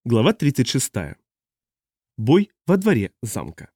Глава 36. Бой во дворе замка.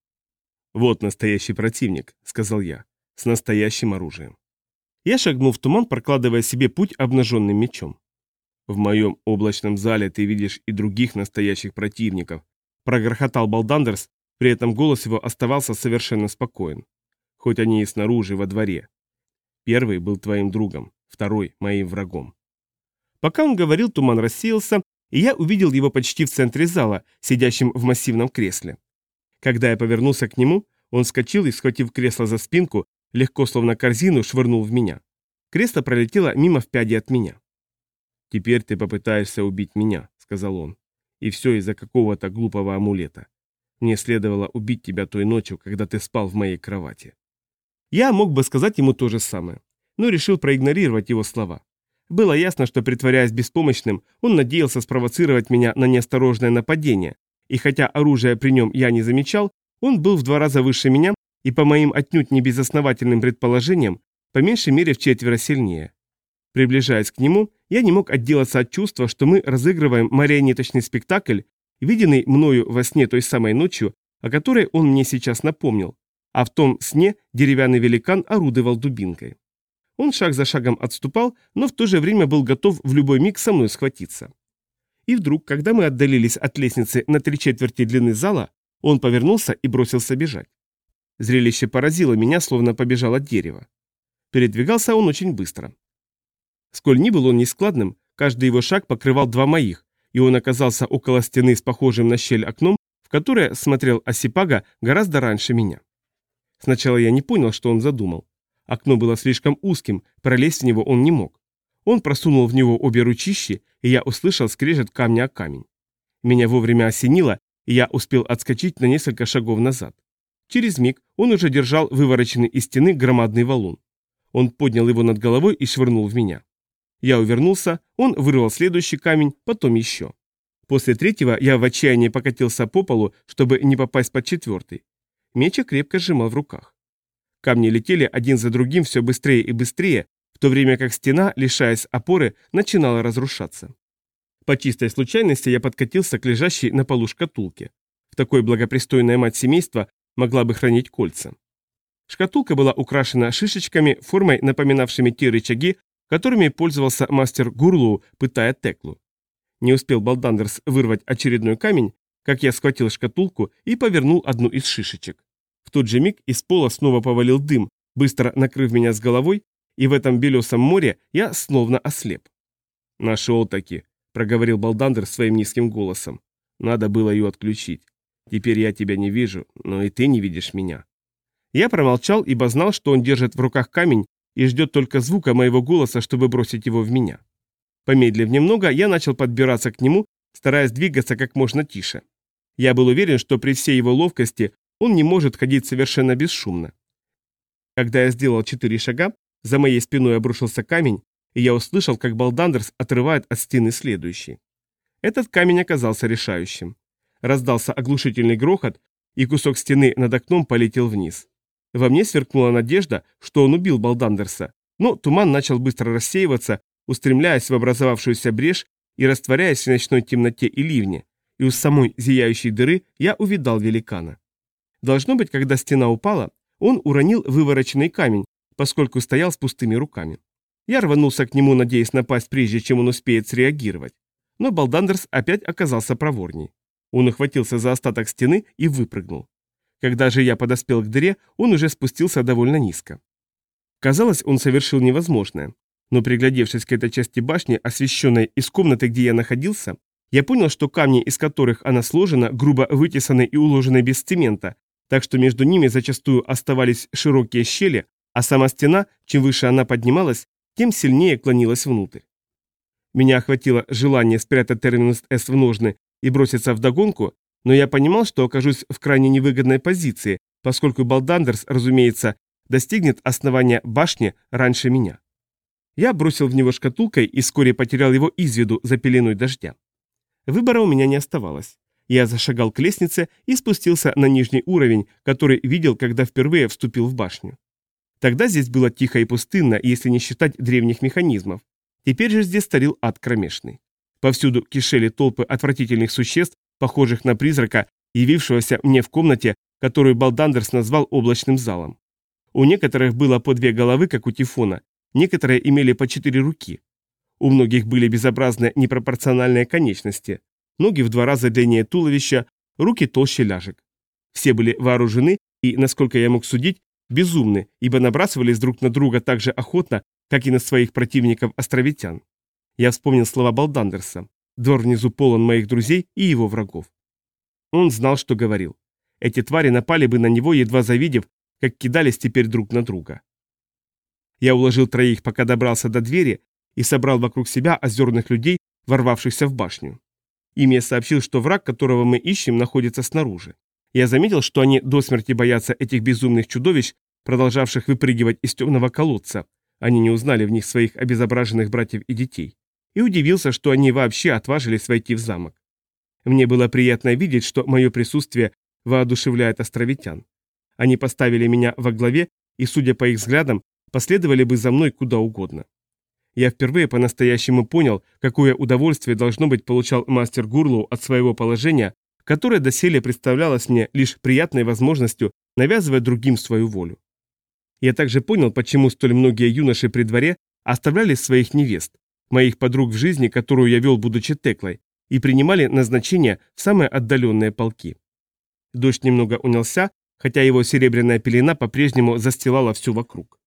«Вот настоящий противник», — сказал я, — «с настоящим оружием». Я шагнул в туман, прокладывая себе путь обнаженным мечом. «В моем облачном зале ты видишь и других настоящих противников», — прогрохотал Балдандерс, при этом голос его оставался совершенно спокоен. «Хоть они и снаружи, во дворе. Первый был твоим другом, второй — моим врагом». Пока он говорил, туман рассеялся, и я увидел его почти в центре зала, сидящим в массивном кресле. Когда я повернулся к нему, он вскочил и, схватив кресло за спинку, легко, словно корзину, швырнул в меня. Кресло пролетело мимо в пяди от меня. «Теперь ты попытаешься убить меня», — сказал он. «И все из-за какого-то глупого амулета. Мне следовало убить тебя той ночью, когда ты спал в моей кровати». Я мог бы сказать ему то же самое, но решил проигнорировать его слова. Было ясно, что, притворяясь беспомощным, он надеялся спровоцировать меня на неосторожное нападение, и хотя оружия при нем я не замечал, он был в 2 раза выше меня и, по моим отнюдь не безосновательным предположениям, по меньшей мере в 4 сильнее. Приближаясь к нему, я не мог отделаться от чувства, что мы разыгрываем марионеточный спектакль, виденный мною во сне той самой ночью, о которой он мне сейчас напомнил, а в том сне деревянный великан орудовал дубинкой. Он шаг за шагом отступал, но в то же время был готов в любой миг со мной схватиться. И вдруг, когда мы отдалились от лестницы на 3/4 длины зала, он повернулся и бросился бежать. Зрелище поразило меня, словно побежал от дерева. Передвигался он очень быстро. Сколь ни был он нескладным, каждый его шаг покрывал 2 моих, и он оказался около стены с похожим на щель окном, в которое смотрел Осипага гораздо раньше меня. Сначала я не понял, что он задумал. Окно было слишком узким, пролезть в него он не мог. Он просунул в него обе ручищи, и я услышал скрежет камня о камень. Меня вовремя осенило, и я успел отскочить на несколько шагов назад. Через миг он уже держал вывороченный из стены громадный валун. Он поднял его над головой и швырнул в меня. Я увернулся, он вырвал следующий камень, потом еще. После 3-го я в отчаянии покатился по полу, чтобы не попасть под 4-й. Меч я крепко сжимал в руках. Камни летели один за другим все быстрее и быстрее, в то время как стена, лишаясь опоры, начинала разрушаться. По чистой случайности я подкатился к лежащей на полу шкатулке. В такой благопристойная мать семейства могла бы хранить кольца. Шкатулка была украшена шишечками, формой напоминавшими те рычаги, которыми пользовался мастер Гурлу, пытая Теклу. Не успел Балдандерс вырвать очередной камень, как я схватил шкатулку и повернул одну из шишечек. В тот же миг из пола снова повалил дым, быстро накрыв меня с головой, и в этом белесом море я словно ослеп. «Нашел-таки», — проговорил Балдандер своим низким голосом. «Надо было ее отключить. Теперь я тебя не вижу, но и ты не видишь меня». Я промолчал, ибо знал, что он держит в руках камень и ждет только звука моего голоса, чтобы бросить его в меня. Помедлив немного, я начал подбираться к нему, стараясь двигаться как можно тише. Я был уверен, что при всей его ловкости он не может ходить совершенно бесшумно. Когда я сделал 4 шага, за моей спиной обрушился камень, и я услышал, как Балдандерс отрывает от стены следующий. Этот камень оказался решающим. Раздался оглушительный грохот, и кусок стены над окном полетел вниз. Во мне сверкнула надежда, что он убил Балдандерса, но туман начал быстро рассеиваться, устремляясь в образовавшуюся брешь и растворяясь в ночной темноте и ливне, и у самой зияющей дыры я увидал великана. Должно быть, когда стена упала, он уронил вывороченный камень, поскольку стоял с пустыми руками. Я рванулся к нему, надеясь напасть, прежде чем он успеет среагировать. Но Балдандерс опять оказался проворней. Он ухватился за остаток стены и выпрыгнул. Когда же я подоспел к дыре, он уже спустился довольно низко. Казалось, он совершил невозможное. Но приглядевшись к этой части башни, освещенной из комнаты, где я находился, я понял, что камни, из которых она сложена, грубо вытесаны и уложены без цемента, так что между ними зачастую оставались широкие щели, а сама стена, чем выше она поднималась, тем сильнее клонилась внутрь. Меня охватило желание спрятать терминус «С» в ножны и броситься вдогонку, но я понимал, что окажусь в крайне невыгодной позиции, поскольку Балдандерс, разумеется, достигнет основания башни раньше меня. Я бросил в него шкатулкой и вскоре потерял его из виду за пеленой дождя. Выбора у меня не оставалось. Я зашагал к лестнице и спустился на нижний уровень, который видел, когда впервые вступил в башню. Тогда здесь было тихо и пустынно, если не считать древних механизмов. Теперь же здесь царил ад кромешный. Повсюду кишели толпы отвратительных существ, похожих на призрака, явившегося мне в комнате, которую Балдандерс назвал облачным залом. У некоторых было по 2 головы, как у Тифона, некоторые имели по 4 руки. У многих были безобразные непропорциональные конечности, ноги в 2 раза длиннее туловища, руки толще ляжек. Все были вооружены и, насколько я мог судить, безумны, ибо набрасывались друг на друга так же охотно, как и на своих противников-островитян. Я вспомнил слова Балдандерса. Двор внизу полон моих друзей и его врагов. Он знал, что говорил. Эти твари напали бы на него, едва завидев, как кидались теперь друг на друга. Я уложил 3, пока добрался до двери, и собрал вокруг себя озерных людей, ворвавшихся в башню. Им я сообщил, что враг, которого мы ищем, находится снаружи. Я заметил, что они до смерти боятся этих безумных чудовищ, продолжавших выпрыгивать из темного колодца. Они не узнали в них своих обезображенных братьев и детей. И удивился, что они вообще отважились войти в замок. Мне было приятно видеть, что мое присутствие воодушевляет островитян. Они поставили меня во главе и, судя по их взглядам, последовали бы за мной куда угодно. Я впервые по-настоящему понял, какое удовольствие должно быть получал мастер Гурлоу от своего положения, которое доселе представлялось мне лишь приятной возможностью навязывать другим свою волю. Я также понял, почему столь многие юноши при дворе оставляли своих невест, моих подруг в жизни, которую я вел, будучи Теклой, и принимали назначение в самые отдаленные полки. Дождь немного унялся, хотя его серебряная пелена по-прежнему застилала все вокруг.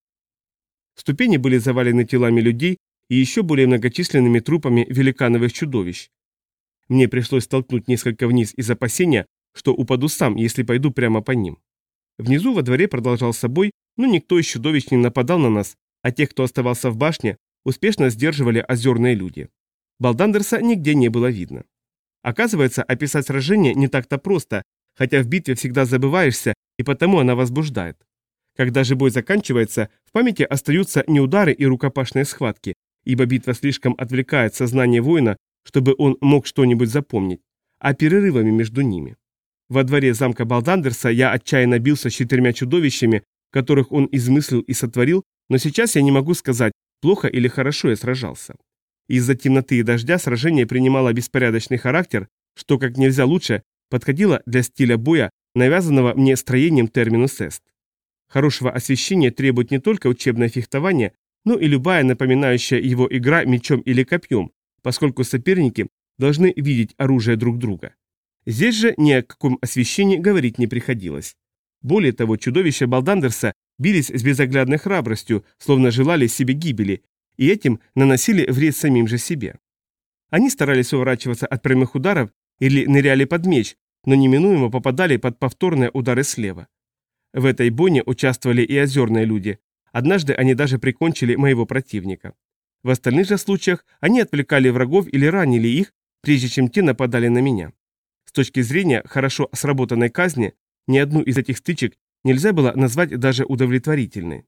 Ступени были завалены телами людей и еще более многочисленными трупами великановых чудовищ. Мне пришлось толкнуть несколько вниз из опасения, что упаду сам, если пойду прямо по ним. Внизу во дворе продолжался бой, но никто из чудовищ не нападал на нас, а тех, кто оставался в башне, успешно сдерживали озерные люди. Балдандерса нигде не было видно. Оказывается, описать сражение не так-то просто, хотя в битве всегда забываешься, и потому она возбуждает. Когда же бой заканчивается, в памяти остаются не удары и рукопашные схватки, ибо битва слишком отвлекает сознание воина, чтобы он мог что-нибудь запомнить, а перерывами между ними. Во дворе замка Балдандерса я отчаянно бился с 4 чудовищами, которых он измыслил и сотворил, но сейчас я не могу сказать, плохо или хорошо я сражался. Из-за темноты и дождя сражение принимало беспорядочный характер, что как нельзя лучше подходило для стиля боя, навязанного мне строением терминус эст. Хорошего освещения требует не только учебное фехтование, но и любая напоминающая его игра мечом или копьем, поскольку соперники должны видеть оружие друг друга. Здесь же ни о каком освещении говорить не приходилось. Более того, чудовища Балдандерса бились с безоглядной храбростью, словно желали себе гибели, и этим наносили вред самим же себе. Они старались уворачиваться от прямых ударов или ныряли под меч, но неминуемо попадали под повторные удары слева. В этой бойне участвовали и озерные люди. Однажды они даже прикончили моего противника. В остальных же случаях они отвлекали врагов или ранили их, прежде чем те нападали на меня. С точки зрения хорошо сработанной казни, ни одну из этих стычек нельзя было назвать даже удовлетворительной.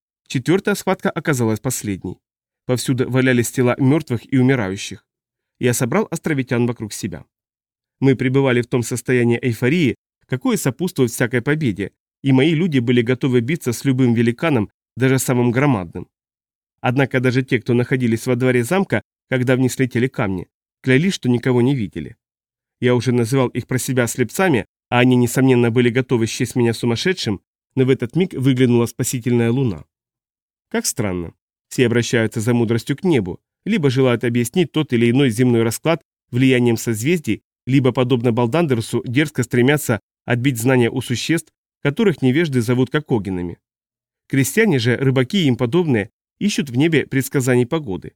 4-я схватка оказалась последней. Повсюду валялись тела мертвых и умирающих. Я собрал островитян вокруг себя. Мы пребывали в том состоянии эйфории, какое сопутствует всякой победе, и мои люди были готовы биться с любым великаном, даже самым громадным. Однако даже те, кто находились во дворе замка, когда вниз летели камни, клялись, что никого не видели. Я уже называл их про себя слепцами, а они, несомненно, были готовы счесть меня сумасшедшим, но в этот миг выглянула спасительная луна. Как странно. Все обращаются за мудростью к небу, либо желают объяснить тот или иной земной расклад влиянием созвездий, либо, подобно Балдандерсу, дерзко стремятся отбить знания у существ, которых невежды зовут кокогинами. Крестьяне же, рыбаки и им подобные, ищут в небе предсказаний погоды.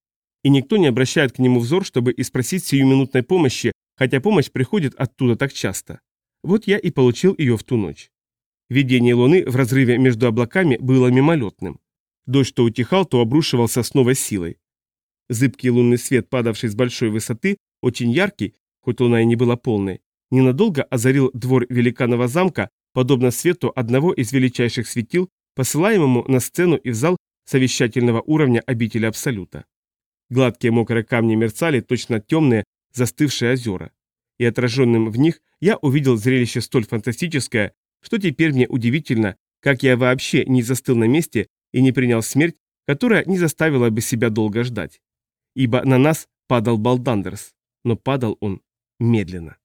И никто не обращает к нему взор, чтобы и спросить сиюминутной помощи, хотя помощь приходит оттуда так часто. Вот я и получил ее в ту ночь. Видение луны в разрыве между облаками было мимолетным. Дождь то утихал, то обрушивался с новой силой. Зыбкий лунный свет, падавший с большой высоты, очень яркий, хоть луна и не была полной, ненадолго озарил двор великанова замка, подобно свету одного из величайших светил, посылаемому на сцену и в зал совещательного уровня обители Абсолюта. Гладкие мокрые камни мерцали, точно темные, застывшие озера. И отраженным в них я увидел зрелище столь фантастическое, что теперь мне удивительно, как я вообще не застыл на месте и не принял смерть, которая не заставила бы себя долго ждать. Ибо на нас Падал Балдандерс, но падал он медленно.